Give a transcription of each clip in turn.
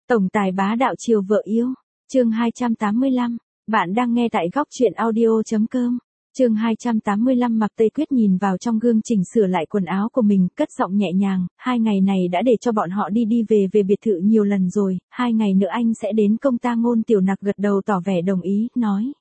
Tổng tài bá đạo chiều vợ yêu. Chương 285. Bạn đang nghe tại góc truyện audio.com. Chương 285. Mạc Tây Quyết nhìn vào trong gương chỉnh sửa lại quần áo của mình, cất giọng nhẹ nhàng, 2 ngày này đã để cho bọn họ đi đi về biệt thự nhiều lần rồi, 2 ngày nữa anh sẽ đến công ta. Ngôn Tiểu Nặc gật đầu tỏ vẻ đồng ý, nói.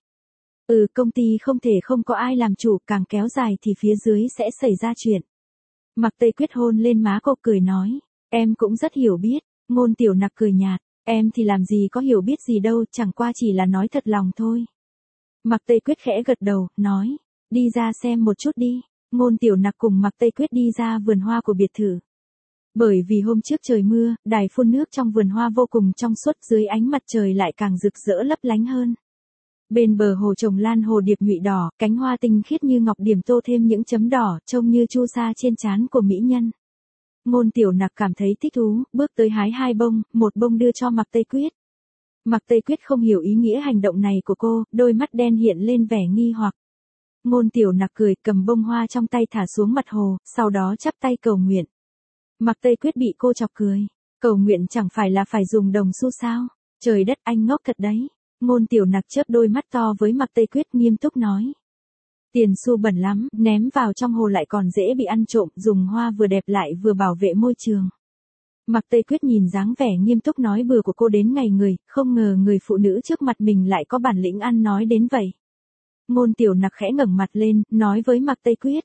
Công ty không thể không có ai làm chủ, càng kéo dài thì phía dưới sẽ xảy ra chuyện. Mạc Tây Quyết hôn lên má cô cười nói, em cũng rất hiểu biết. Ngôn Tiểu Nặc cười nhạt, em thì làm gì có hiểu biết gì đâu, chẳng qua chỉ là nói thật lòng thôi. Mạc Tây Quyết khẽ gật đầu, nói, đi ra xem một chút đi. Ngôn Tiểu Nặc cùng Mạc Tây Quyết đi ra vườn hoa của biệt thự. Bởi vì hôm trước trời mưa, đài phun nước trong vườn hoa vô cùng trong suốt, dưới ánh mặt trời lại càng rực rỡ lấp lánh hơn. Bên bờ hồ trồng lan hồ điệp nhụy đỏ, cánh hoa tinh khiết như ngọc điểm tô thêm những chấm đỏ, trông như chu sa trên trán của mỹ nhân. Ngôn Tiểu Nặc cảm thấy thích thú, bước tới hái 2 bông, một bông đưa cho Mạc Tây Quyết. Mạc Tây Quyết không hiểu ý nghĩa hành động này của cô, đôi mắt đen hiện lên vẻ nghi hoặc. Ngôn Tiểu Nặc cười, cầm bông hoa trong tay thả xuống mặt hồ, sau đó chắp tay cầu nguyện. Mạc Tây Quyết bị cô chọc cười. Cầu nguyện chẳng phải là phải dùng đồng xu sao? Trời đất, anh ngốc thật đấy. Ngôn Tiểu Nặc chớp đôi mắt to với Mạc Tây Quyết, nghiêm túc nói. Tiền xu bẩn lắm, ném vào trong hồ lại còn dễ bị ăn trộm, dùng hoa vừa đẹp lại vừa bảo vệ môi trường. Mạc Tây Quyết nhìn dáng vẻ nghiêm túc nói bừa của cô đến ngày người, không ngờ người phụ nữ trước mặt mình lại có bản lĩnh ăn nói đến vậy. Ngôn Tiểu Nặc khẽ ngẩng mặt lên, nói với Mạc Tây Quyết.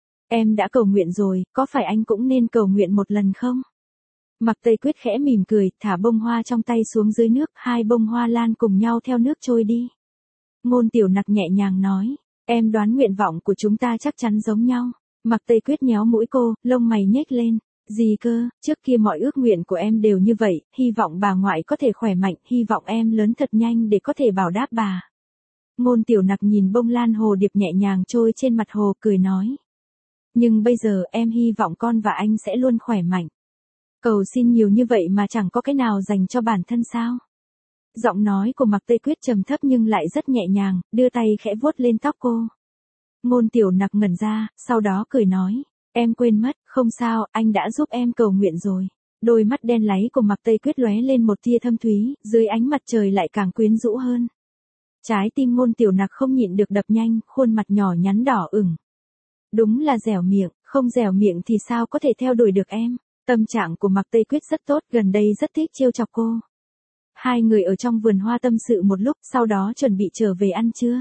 Em đã cầu nguyện rồi, có phải anh cũng nên cầu nguyện một lần không? Mạc Tây Quyết khẽ mỉm cười, thả bông hoa trong tay xuống dưới nước, 2 bông hoa lan cùng nhau theo nước trôi đi. Ngôn Tiểu Nặc nhẹ nhàng nói, em đoán nguyện vọng của chúng ta chắc chắn giống nhau. Mạc Tây Quyết nhéo mũi cô, lông mày nhếch lên. Gì cơ, trước kia mọi ước nguyện của em đều như vậy, hy vọng bà ngoại có thể khỏe mạnh, hy vọng em lớn thật nhanh để có thể bảo đáp bà. Ngôn Tiểu Nặc nhìn bông lan hồ điệp nhẹ nhàng trôi trên mặt hồ, cười nói. Nhưng bây giờ em hy vọng con và anh sẽ luôn khỏe mạnh. Cầu xin nhiều như vậy mà chẳng có cái nào dành cho bản thân sao? Giọng nói của Mạc Tây Quyết trầm thấp nhưng lại rất nhẹ nhàng, đưa tay khẽ vuốt lên tóc cô. Ngôn Tiểu Nặc ngẩn ra, sau đó cười nói. Em quên mất, không sao, anh đã giúp em cầu nguyện rồi. Đôi mắt đen láy của Mạc Tây Quyết lóe lên một tia thâm thúy, dưới ánh mặt trời lại càng quyến rũ hơn. Trái tim Ngôn Tiểu Nặc không nhịn được đập nhanh, khuôn mặt nhỏ nhắn đỏ ửng. Đúng là dẻo miệng, không dẻo miệng thì sao có thể theo đuổi được em. Tâm trạng của Mạc Tây Quyết rất tốt, gần đây rất thích trêu chọc cô. 2 người ở trong vườn hoa tâm sự một lúc, sau đó chuẩn bị trở về ăn trưa.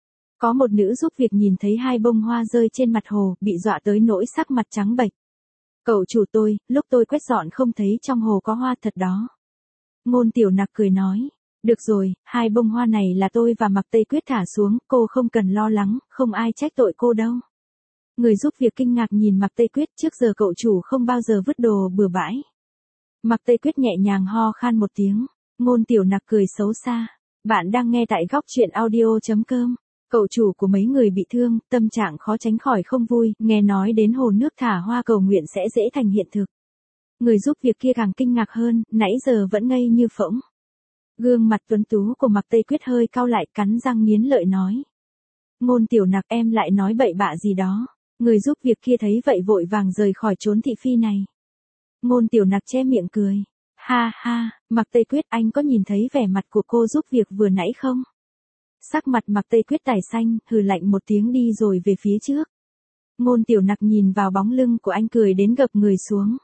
Có một nữ giúp việc nhìn thấy 2 bông hoa rơi trên mặt hồ, bị dọa tới nỗi sắc mặt trắng bệch. Cậu chủ tôi, lúc tôi quét dọn không thấy trong hồ có hoa thật đó. Ngôn Tiểu Nặc cười nói. Được rồi, 2 bông hoa này là tôi và Mạc Tây Quyết thả xuống, cô không cần lo lắng, không ai trách tội cô đâu. Người giúp việc kinh ngạc nhìn Mạc Tây Quyết, trước giờ cậu chủ không bao giờ vứt đồ bừa bãi. Mạc Tây Quyết nhẹ nhàng ho khan một tiếng. Ngôn Tiểu Nặc cười xấu xa. Bạn đang nghe tại góc truyện audio.com. Cậu chủ của mấy người bị thương, tâm trạng khó tránh khỏi không vui, nghe nói đến hồ nước thả hoa cầu nguyện sẽ dễ thành hiện thực. Người giúp việc kia càng kinh ngạc hơn, nãy giờ vẫn ngây như phỗng. Gương mặt tuấn tú của Mạc Tây Quyết hơi cau lại, cắn răng nghiến lợi nói. Ngôn Tiểu Nặc, em lại nói bậy bạ gì đó. Người giúp việc kia thấy vậy vội vàng rời khỏi chốn thị phi này. Ngôn Tiểu Nặc che miệng cười. Ha ha, Mạc Tây Quyết, anh có nhìn thấy vẻ mặt của cô giúp việc vừa nãy không? Sắc mặt Mạc Tây Quyết tái xanh, hừ lạnh một tiếng đi rồi về phía trước. Ngôn Tiểu Nặc nhìn vào bóng lưng của anh cười đến gập người xuống.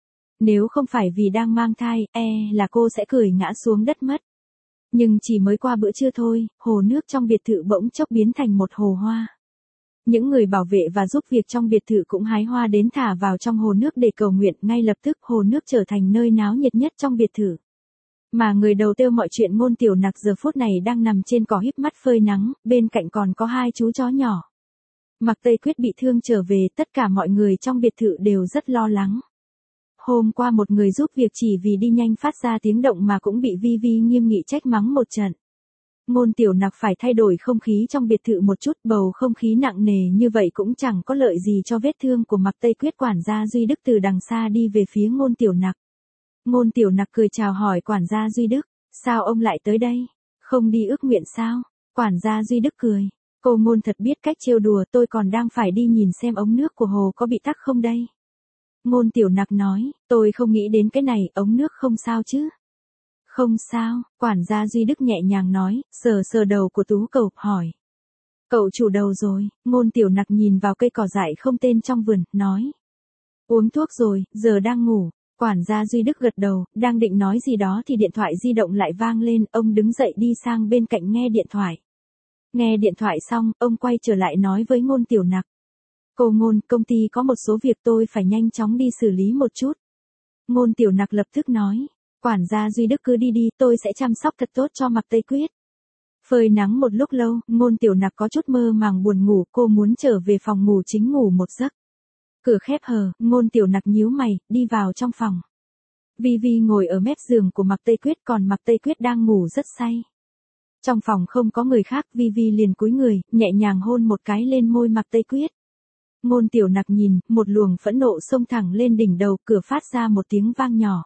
Nếu không phải vì đang mang thai, là cô sẽ cười ngã xuống đất mất. Nhưng chỉ mới qua bữa trưa thôi, hồ nước trong biệt thự bỗng chốc biến thành một hồ hoa. Những người bảo vệ và giúp việc trong biệt thự cũng hái hoa đến thả vào trong hồ nước để cầu nguyện, ngay lập tức hồ nước trở thành nơi náo nhiệt nhất trong biệt thự. Mà người đầu tiêu mọi chuyện Ngôn Tiểu Nặc giờ phút này đang nằm trên cỏ híp mắt phơi nắng, bên cạnh còn có 2 chú chó nhỏ. Mạc Tây Quyết bị thương trở về, tất cả mọi người trong biệt thự đều rất lo lắng. Hôm qua một người giúp việc chỉ vì đi nhanh phát ra tiếng động mà cũng bị Vi Vi nghiêm nghị trách mắng một trận. Ngôn Tiểu Nặc phải thay đổi không khí trong biệt thự một chút, bầu không khí nặng nề như vậy cũng chẳng có lợi gì cho vết thương của Mạc Tây Quyết. Quản gia Duy Đức từ đằng xa đi về phía Ngôn Tiểu Nặc. Ngôn Tiểu Nặc cười chào hỏi quản gia Duy Đức, sao ông lại tới đây? Không đi ước nguyện sao? Quản gia Duy Đức cười, cô Ngôn thật biết cách trêu đùa, tôi còn đang phải đi nhìn xem ống nước của hồ có bị tắc không đây. Ngôn Tiểu Nặc nói, tôi không nghĩ đến cái này, ống nước không sao chứ? Không sao, quản gia Duy Đức nhẹ nhàng nói, sờ sờ đầu của Tú Cầu, hỏi. Cậu chủ đầu rồi, Ngôn Tiểu Nặc nhìn vào cây cỏ dại không tên trong vườn, nói. Uống thuốc rồi, giờ đang ngủ. Quản gia Duy Đức gật đầu, đang định nói gì đó thì điện thoại di động lại vang lên, ông đứng dậy đi sang bên cạnh nghe điện thoại. Nghe điện thoại xong, ông quay trở lại nói với Ngôn Tiểu Nặc. Cô Ngôn, công ty có một số việc tôi phải nhanh chóng đi xử lý một chút. Ngôn Tiểu Nặc lập tức nói. Quản gia Duy Đức cứ đi đi, tôi sẽ chăm sóc thật tốt cho Mạc Tây Quyết. Phơi nắng một lúc lâu, Ngôn Tiểu Nặc có chút mơ màng buồn ngủ, cô muốn trở về phòng ngủ chính ngủ một giấc. Cửa khép hờ, Ngôn Tiểu Nặc nhíu mày, đi vào trong phòng. Vi Vi ngồi ở mép giường của Mạc Tây Quyết, còn Mạc Tây Quyết đang ngủ rất say. Trong phòng không có người khác, Vi Vi liền cúi người, nhẹ nhàng hôn một cái lên môi Mạc Tây Quyết. Ngôn Tiểu Nặc nhìn, một luồng phẫn nộ xông thẳng lên đỉnh đầu, cửa phát ra một tiếng vang nhỏ.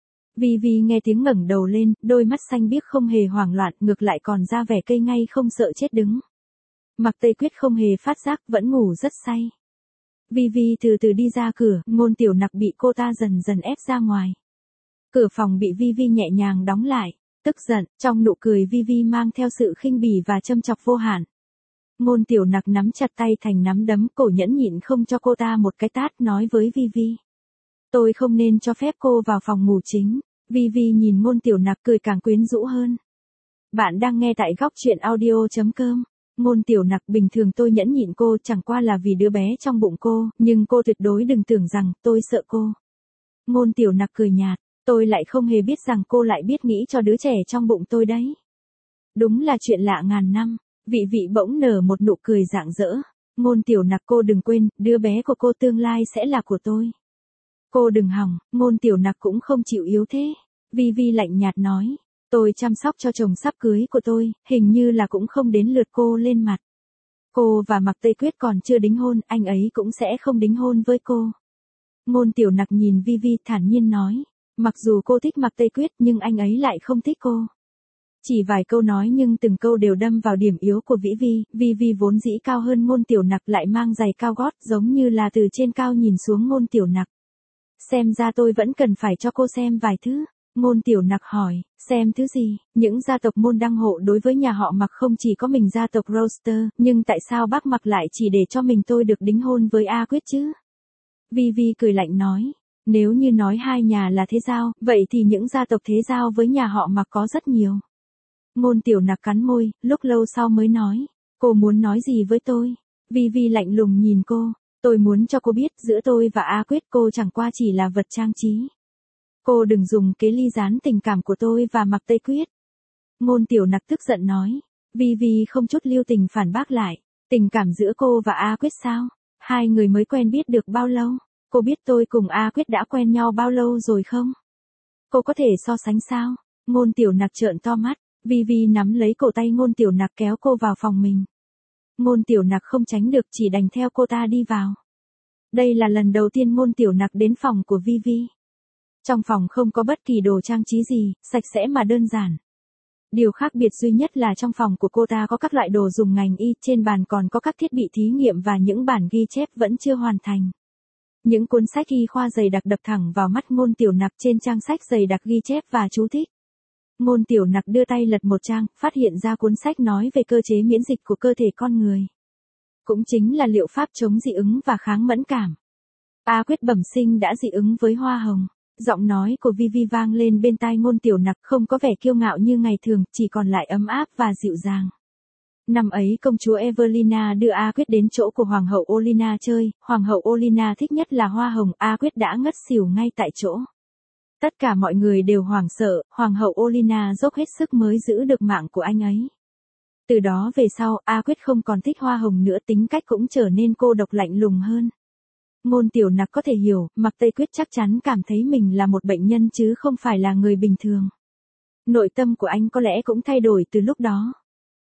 Vi Vi nghe tiếng ngẩng đầu lên, đôi mắt xanh biếc không hề hoảng loạn, ngược lại còn ra vẻ cây ngay không sợ chết đứng. Mạc Tây Quyết không hề phát giác, vẫn ngủ rất say. Vi Vi từ từ đi ra cửa, Ngôn Tiểu Nặc bị cô ta dần dần ép ra ngoài. Cửa phòng bị Vi Vi nhẹ nhàng đóng lại, tức giận, trong nụ cười Vi Vi mang theo sự khinh bỉ và châm chọc vô hạn. Ngôn Tiểu Nặc nắm chặt tay thành nắm đấm, cổ nhẫn nhịn không cho cô ta một cái tát, nói với Vi Vi. Tôi không nên cho phép cô vào phòng ngủ chính. Vi Vi nhìn Ngôn Tiểu Nặc cười càng quyến rũ hơn. Bạn đang nghe tại góc truyện audio.com. Ngôn Tiểu Nặc, bình thường tôi nhẫn nhịn cô chẳng qua là vì đứa bé trong bụng cô, nhưng cô tuyệt đối đừng tưởng rằng tôi sợ cô. Ngôn Tiểu Nặc cười nhạt, tôi lại không hề biết rằng cô lại biết nghĩ cho đứa trẻ trong bụng tôi đấy. Đúng là chuyện lạ ngàn năm. Vị Vị bỗng nở một nụ cười rạng rỡ. Ngôn Tiểu Nặc, cô đừng quên, đứa bé của cô tương lai sẽ là của tôi. Cô đừng hỏng. Ngôn Tiểu Nặc cũng không chịu yếu thế. Vi Vi lạnh nhạt nói. Tôi chăm sóc cho chồng sắp cưới của tôi, hình như là cũng không đến lượt cô lên mặt. Cô và Mạc Tây Quyết còn chưa đính hôn, anh ấy cũng sẽ không đính hôn với cô. Ngôn Tiểu Nặc nhìn Vi Vi thản nhiên nói. Mặc dù cô thích Mạc Tây Quyết nhưng anh ấy lại không thích cô. Chỉ vài câu nói nhưng từng câu đều đâm vào điểm yếu của Vĩ Vi. Vi Vi vốn dĩ cao hơn Ngôn Tiểu Nặc, lại mang giày cao gót, giống như là từ trên cao nhìn xuống Ngôn Tiểu Nặc. Xem ra tôi vẫn cần phải cho cô xem vài thứ. Ngôn Tiểu Nặc hỏi, xem thứ gì? Những gia tộc môn đăng hộ đối với nhà họ Mạc không chỉ có mình gia tộc Roster, nhưng tại sao bác Mạc lại chỉ để cho mình tôi được đính hôn với A Quyết chứ? Vi Vi cười lạnh nói, nếu như nói hai nhà là thế giao, vậy thì những gia tộc thế giao với nhà họ Mạc có rất nhiều. Ngôn Tiểu Nặc cắn môi, lúc lâu sau mới nói, cô muốn nói gì với tôi? Vi Vi lạnh lùng nhìn cô, tôi muốn cho cô biết giữa tôi và A Quyết cô chẳng qua chỉ là vật trang trí. Cô đừng dùng kế ly gián tình cảm của tôi và Mạc Tây Quyết. Ngôn Tiểu Nặc tức giận nói. Vi Vi không chút lưu tình phản bác lại. Tình cảm giữa cô và A Quyết sao? Hai người mới quen biết được bao lâu? Cô biết tôi cùng A Quyết đã quen nhau bao lâu rồi không? Cô có thể so sánh sao? Ngôn Tiểu Nặc trợn to mắt. Vi Vi nắm lấy cổ tay Ngôn Tiểu Nặc kéo cô vào phòng mình. Ngôn Tiểu Nặc không tránh được, chỉ đành theo cô ta đi vào. Đây là lần đầu tiên Ngôn Tiểu Nặc đến phòng của Vi Vi. Trong phòng không có bất kỳ đồ trang trí gì, sạch sẽ mà đơn giản. Điều khác biệt duy nhất là trong phòng của cô ta có các loại đồ dùng ngành y, trên bàn còn có các thiết bị thí nghiệm và những bản ghi chép vẫn chưa hoàn thành. Những cuốn sách y khoa dày đặc đập thẳng vào mắt Ngôn Tiểu Nặc, trên trang sách dày đặc ghi chép và chú thích. Ngôn Tiểu Nặc đưa tay lật một trang, phát hiện ra cuốn sách nói về cơ chế miễn dịch của cơ thể con người. Cũng chính là liệu pháp chống dị ứng và kháng mẫn cảm. A Quyết bẩm sinh đã dị ứng với hoa hồng. Giọng nói của Vi Vi vang lên bên tai Ngôn Tiểu Nặc, không có vẻ kiêu ngạo như ngày thường, chỉ còn lại ấm áp và dịu dàng. Năm ấy công chúa Evelina đưa A Quyết đến chỗ của Hoàng hậu Olina chơi, Hoàng hậu Olina thích nhất là hoa hồng, A Quyết đã ngất xỉu ngay tại chỗ. Tất cả mọi người đều hoảng sợ, Hoàng hậu Olina dốc hết sức mới giữ được mạng của anh ấy. Từ đó về sau, A Quyết không còn thích hoa hồng nữa, tính cách cũng trở nên cô độc lạnh lùng hơn. Ngôn Tiểu Nặc có thể hiểu, Mạc Tây Quyết chắc chắn cảm thấy mình là một bệnh nhân chứ không phải là người bình thường. Nội tâm của anh có lẽ cũng thay đổi từ lúc đó.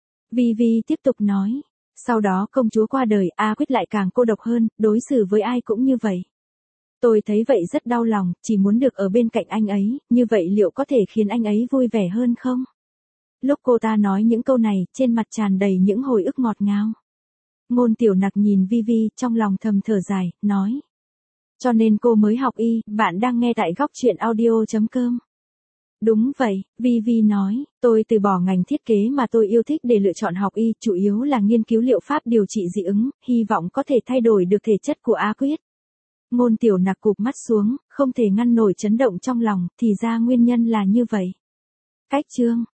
Vi Vi tiếp tục nói, sau đó công chúa qua đời, A Quyết lại càng cô độc hơn, đối xử với ai cũng như vậy. Tôi thấy vậy rất đau lòng, chỉ muốn được ở bên cạnh anh ấy, như vậy liệu có thể khiến anh ấy vui vẻ hơn không? Lúc cô ta nói những câu này, trên mặt tràn đầy những hồi ức ngọt ngào. Ngôn Tiểu Nặc nhìn Vi Vi, trong lòng thầm thở dài, nói. Cho nên cô mới học y, bạn đang nghe tại góc truyện audio.com. Đúng vậy, Vi Vi nói, tôi từ bỏ ngành thiết kế mà tôi yêu thích để lựa chọn học y, chủ yếu là nghiên cứu liệu pháp điều trị dị ứng, hy vọng có thể thay đổi được thể chất của A Quyết. Ngôn Tiểu Nặc cụp mắt xuống, không thể ngăn nổi chấn động trong lòng, thì ra nguyên nhân là như vậy. Cách chương